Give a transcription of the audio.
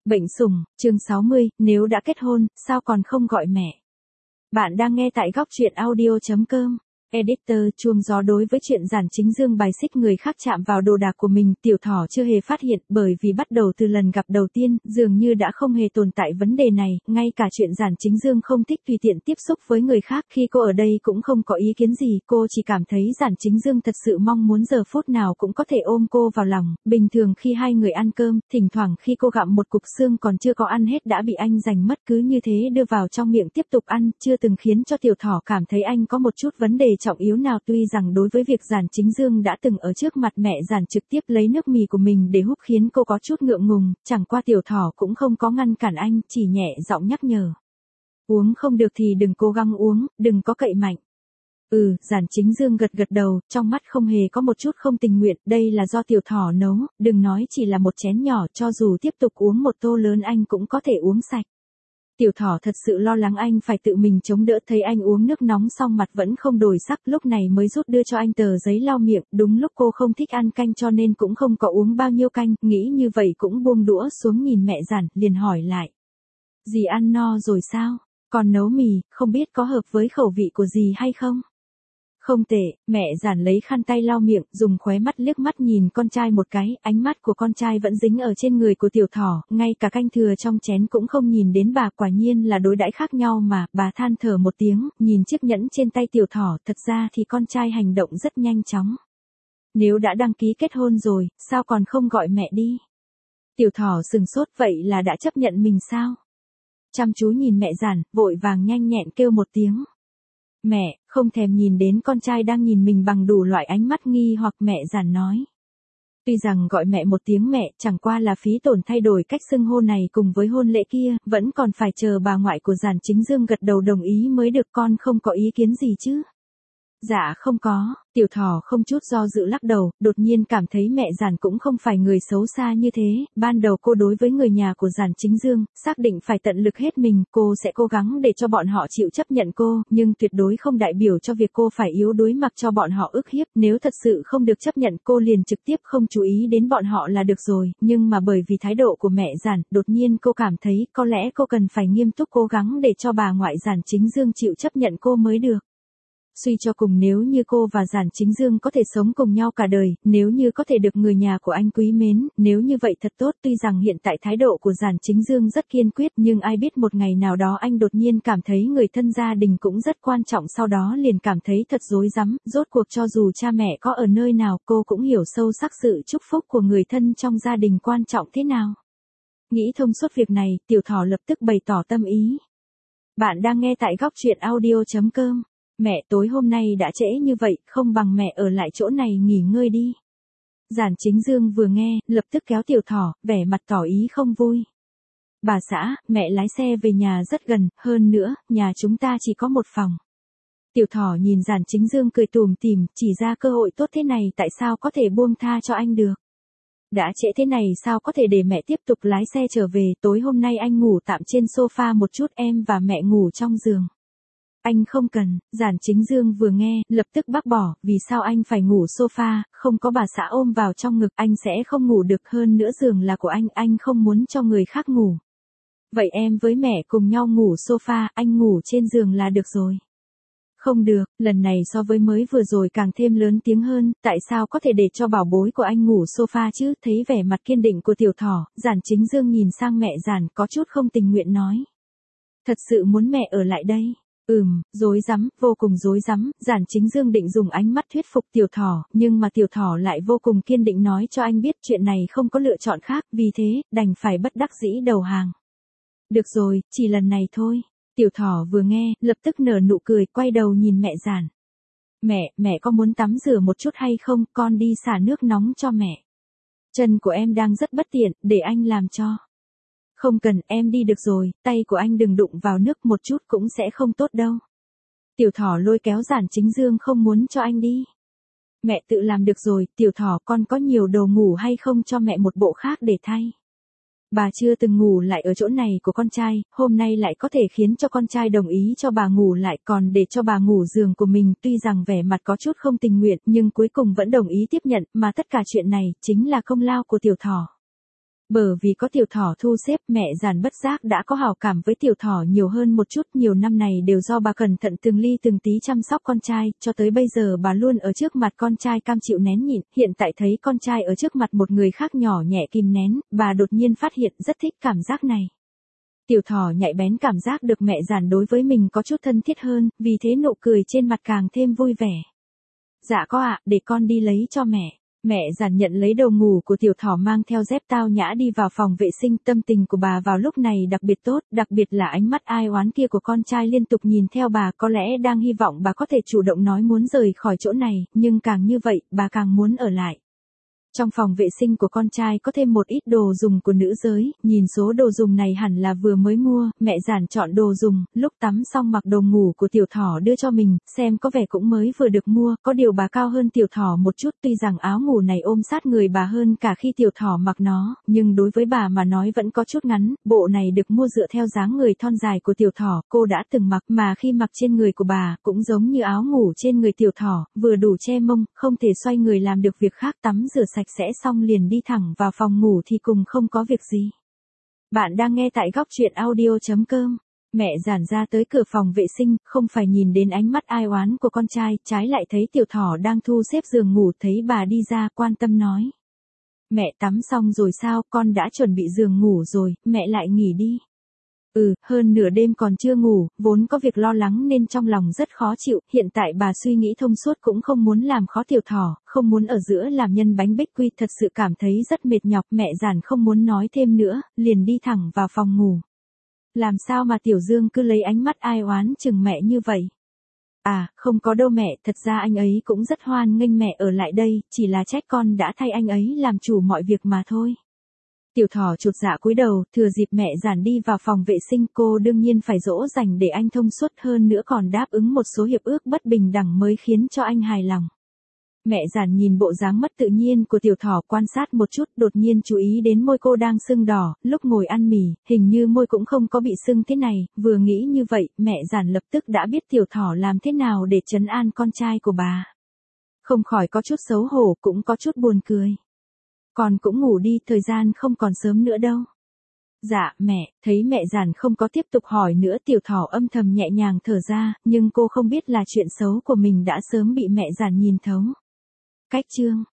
Bệnh sủng, chương 60, nếu đã kết hôn, sao còn không gọi mẹ? Bạn đang nghe tại góc truyện audio.com. Editor chuông gió. Đối với chuyện Giản Chính Dương bài xích người khác chạm vào đồ đạc của mình, Tiểu Thỏ chưa hề phát hiện, bởi vì bắt đầu từ lần gặp đầu tiên, dường như đã không hề tồn tại vấn đề này, ngay cả chuyện Giản Chính Dương không thích tùy tiện tiếp xúc với người khác, khi cô ở đây cũng không có ý kiến gì, cô chỉ cảm thấy Giản Chính Dương thật sự mong muốn giờ phút nào cũng có thể ôm cô vào lòng. Bình thường khi hai người ăn cơm, thỉnh thoảng khi cô gặm một cục xương còn chưa có ăn hết đã bị anh giành mất, cứ như thế đưa vào trong miệng tiếp tục ăn, chưa từng khiến cho Tiểu Thỏ cảm thấy anh có một chút vấn đề trọng yếu nào. Tuy rằng đối với việc Giản Chính Dương đã từng ở trước mặt mẹ Giản trực tiếp lấy nước mì của mình để húp khiến cô có chút ngượng ngùng, chẳng qua Tiểu Thỏ cũng không có ngăn cản anh, chỉ nhẹ giọng nhắc nhở. Uống không được thì đừng cố gắng uống, đừng có cậy mạnh. Giản Chính Dương gật gật đầu, trong mắt không hề có một chút không tình nguyện, đây là do Tiểu Thỏ nấu, đừng nói chỉ là một chén nhỏ, cho dù tiếp tục uống một tô lớn anh cũng có thể uống sạch. Tiểu Thỏ thật sự lo lắng anh phải tự mình chống đỡ, thấy anh uống nước nóng xong mặt vẫn không đổi sắc, lúc này mới rút đưa cho anh tờ giấy lau miệng, đúng lúc cô không thích ăn canh cho nên cũng không có uống bao nhiêu canh, nghĩ như vậy cũng buông đũa xuống nhìn mẹ Giản, liền hỏi lại. Dì ăn no rồi sao? Còn nấu mì, không biết có hợp với khẩu vị của dì hay không? Không tệ, mẹ Giản lấy khăn tay lau miệng, dùng khóe mắt liếc mắt nhìn con trai một cái, ánh mắt của con trai vẫn dính ở trên người của Tiểu Thỏ, ngay cả canh thừa trong chén cũng không nhìn đến bà, quả nhiên là đối đãi khác nhau mà. Bà than thở một tiếng, nhìn chiếc nhẫn trên tay Tiểu Thỏ, thật ra thì con trai hành động rất nhanh chóng. Nếu đã đăng ký kết hôn rồi, sao còn không gọi mẹ đi? Tiểu Thỏ sừng sốt, vậy là đã chấp nhận mình sao? Chăm chú nhìn mẹ Giản, vội vàng nhanh nhẹn kêu một tiếng. Mẹ, không thèm nhìn đến con trai đang nhìn mình bằng đủ loại ánh mắt nghi hoặc, mẹ Giản nói. Tuy rằng gọi mẹ một tiếng mẹ, chẳng qua là phí tổn thay đổi cách xưng hô này cùng với hôn lễ kia, vẫn còn phải chờ bà ngoại của Giản Chính Dương gật đầu đồng ý mới được, con không có ý kiến gì chứ? Dạ không có. Tiểu Thỏ không chút do dự lắc đầu, đột nhiên cảm thấy mẹ Giản cũng không phải người xấu xa như thế, ban đầu cô đối với người nhà của Giản Chính Dương, xác định phải tận lực hết mình, cô sẽ cố gắng để cho bọn họ chịu chấp nhận cô, nhưng tuyệt đối không đại biểu cho việc cô phải yếu đuối mặc cho bọn họ ức hiếp, nếu thật sự không được chấp nhận cô liền trực tiếp không chú ý đến bọn họ là được rồi, nhưng mà bởi vì thái độ của mẹ Giản, đột nhiên cô cảm thấy có lẽ cô cần phải nghiêm túc cố gắng để cho bà ngoại Giản Chính Dương chịu chấp nhận cô mới được. Suy cho cùng, nếu như cô và Giản Chính Dương có thể sống cùng nhau cả đời, nếu như có thể được người nhà của anh quý mến, nếu như vậy thật tốt. Tuy rằng hiện tại thái độ của Giản Chính Dương rất kiên quyết, nhưng ai biết một ngày nào đó anh đột nhiên cảm thấy người thân gia đình cũng rất quan trọng, sau đó liền cảm thấy thật rối rắm, rốt cuộc cho dù cha mẹ có ở nơi nào, cô cũng hiểu sâu sắc sự chúc phúc của người thân trong gia đình quan trọng thế nào. Nghĩ thông suốt việc này, Tiểu Thỏ lập tức bày tỏ tâm ý. Bạn đang nghe tại góc truyện audio.com. Mẹ, tối hôm nay đã trễ như vậy, không bằng mẹ ở lại chỗ này nghỉ ngơi đi. Giản Chính Dương vừa nghe, lập tức kéo Tiểu Thỏ, vẻ mặt tỏ ý không vui. Bà xã, mẹ lái xe về nhà rất gần, hơn nữa, nhà chúng ta chỉ có một phòng. Tiểu Thỏ nhìn Giản Chính Dương cười tủm tỉm, chỉ ra cơ hội tốt thế này tại sao có thể buông tha cho anh được. Đã trễ thế này sao có thể để mẹ tiếp tục lái xe trở về, tối hôm nay anh ngủ tạm trên sofa một chút, em và mẹ ngủ trong giường. Anh không cần. Giản Chính Dương vừa nghe, lập tức bác bỏ, vì sao anh phải ngủ sofa, không có bà xã ôm vào trong ngực, anh sẽ không ngủ được, hơn nữa giường là của anh không muốn cho người khác ngủ. Vậy em với mẹ cùng nhau ngủ sofa, anh ngủ trên giường là được rồi. Không được, lần này so với mới vừa rồi càng thêm lớn tiếng hơn, tại sao có thể để cho bảo bối của anh ngủ sofa chứ? Thấy vẻ mặt kiên định của Tiểu Thỏ, Giản Chính Dương nhìn sang mẹ Giản, có chút không tình nguyện nói. Thật sự muốn mẹ ở lại đây. Rối rắm, vô cùng rối rắm. Giản Chính Dương định dùng ánh mắt thuyết phục Tiểu Thỏ, nhưng mà Tiểu Thỏ lại vô cùng kiên định nói cho anh biết chuyện này không có lựa chọn khác, vì thế, đành phải bất đắc dĩ đầu hàng. Được rồi, chỉ lần này thôi. Tiểu Thỏ vừa nghe, lập tức nở nụ cười, quay đầu nhìn mẹ Giản. Mẹ có muốn tắm rửa một chút hay không, con đi xả nước nóng cho mẹ. Chân của em đang rất bất tiện, để anh làm cho. Không cần, em đi được rồi, tay của anh đừng đụng vào nước một chút cũng sẽ không tốt đâu. Tiểu Thỏ lôi kéo Giản Chính Dương không muốn cho anh đi. Mẹ tự làm được rồi, Tiểu Thỏ, con có nhiều đồ ngủ hay không cho mẹ một bộ khác để thay. Bà chưa từng ngủ lại ở chỗ này của con trai, hôm nay lại có thể khiến cho con trai đồng ý cho bà ngủ lại, còn để cho bà ngủ giường của mình, tuy rằng vẻ mặt có chút không tình nguyện, nhưng cuối cùng vẫn đồng ý tiếp nhận, mà tất cả chuyện này chính là công lao của Tiểu Thỏ. Bởi vì có tiểu thỏ thu xếp, mẹ giản bất giác đã có hảo cảm với tiểu thỏ nhiều hơn một chút. Nhiều năm này đều do bà cẩn thận từng ly từng tí chăm sóc con trai, cho tới bây giờ bà luôn ở trước mặt con trai cam chịu nén nhịn. Hiện tại thấy con trai ở trước mặt một người khác nhỏ nhẹ kìm nén, bà đột nhiên phát hiện rất thích cảm giác này. Tiểu thỏ nhạy bén cảm giác được mẹ giản đối với mình có chút thân thiết hơn, vì thế nụ cười trên mặt càng thêm vui vẻ. Dạ có ạ, để con đi lấy cho mẹ. Mẹ giản nhận lấy đồ ngủ của tiểu thỏ mang theo dép tao nhã đi vào phòng vệ sinh. Tâm tình của bà vào lúc này đặc biệt tốt, đặc biệt là ánh mắt ai oán kia của con trai liên tục nhìn theo bà, có lẽ đang hy vọng bà có thể chủ động nói muốn rời khỏi chỗ này, nhưng càng như vậy, bà càng muốn ở lại. Trong phòng vệ sinh của con trai có thêm một ít đồ dùng của nữ giới, nhìn số đồ dùng này hẳn là vừa mới mua, mẹ giản chọn đồ dùng, lúc tắm xong mặc đồ ngủ của tiểu thỏ đưa cho mình, xem có vẻ cũng mới vừa được mua, có điều bà cao hơn tiểu thỏ một chút, tuy rằng áo ngủ này ôm sát người bà hơn cả khi tiểu thỏ mặc nó, nhưng đối với bà mà nói vẫn có chút ngắn, bộ này được mua dựa theo dáng người thon dài của tiểu thỏ, cô đã từng mặc, mà khi mặc trên người của bà, cũng giống như áo ngủ trên người tiểu thỏ, vừa đủ che mông, không thể xoay người làm được việc khác, tắm rửa sạch sẽ xong liền đi thẳng vào phòng ngủ thì cùng không có việc gì. Bạn đang nghe tại góc truyện audio.com. Mẹ giản ra tới cửa phòng vệ sinh, không phải nhìn đến ánh mắt ai oán của con trai, trái lại thấy tiểu thỏ đang thu xếp giường ngủ, thấy bà đi ra, quan tâm nói. Mẹ tắm xong rồi sao, con đã chuẩn bị giường ngủ rồi, mẹ lại nghỉ đi. Hơn nửa đêm còn chưa ngủ, vốn có việc lo lắng nên trong lòng rất khó chịu, hiện tại bà suy nghĩ thông suốt cũng không muốn làm khó tiểu thỏ, không muốn ở giữa làm nhân bánh bích quy, thật sự cảm thấy rất mệt nhọc, mẹ giản không muốn nói thêm nữa, liền đi thẳng vào phòng ngủ. Làm sao mà Tiểu Dương cứ lấy ánh mắt ai oán chừng mẹ như vậy? À, không có đâu mẹ, thật ra anh ấy cũng rất hoan nghênh mẹ ở lại đây, chỉ là trách con đã thay anh ấy làm chủ mọi việc mà thôi. Tiểu thỏ chột dạ cúi đầu, thừa dịp mẹ giản đi vào phòng vệ sinh, cô đương nhiên phải dỗ dành để anh thông suốt, hơn nữa còn đáp ứng một số hiệp ước bất bình đẳng mới khiến cho anh hài lòng. Mẹ giản nhìn bộ dáng mất tự nhiên của tiểu thỏ, quan sát một chút, đột nhiên chú ý đến môi cô đang sưng đỏ, lúc ngồi ăn mì, hình như môi cũng không có bị sưng thế này, vừa nghĩ như vậy, mẹ giản lập tức đã biết tiểu thỏ làm thế nào để trấn an con trai của bà. Không khỏi có chút xấu hổ, cũng có chút buồn cười. Con cũng ngủ đi, thời gian không còn sớm nữa đâu. Dạ, mẹ, thấy mẹ giản không có tiếp tục hỏi nữa, tiểu thỏ âm thầm nhẹ nhàng thở ra, nhưng cô không biết là chuyện xấu của mình đã sớm bị mẹ giản nhìn thấu. Cách chương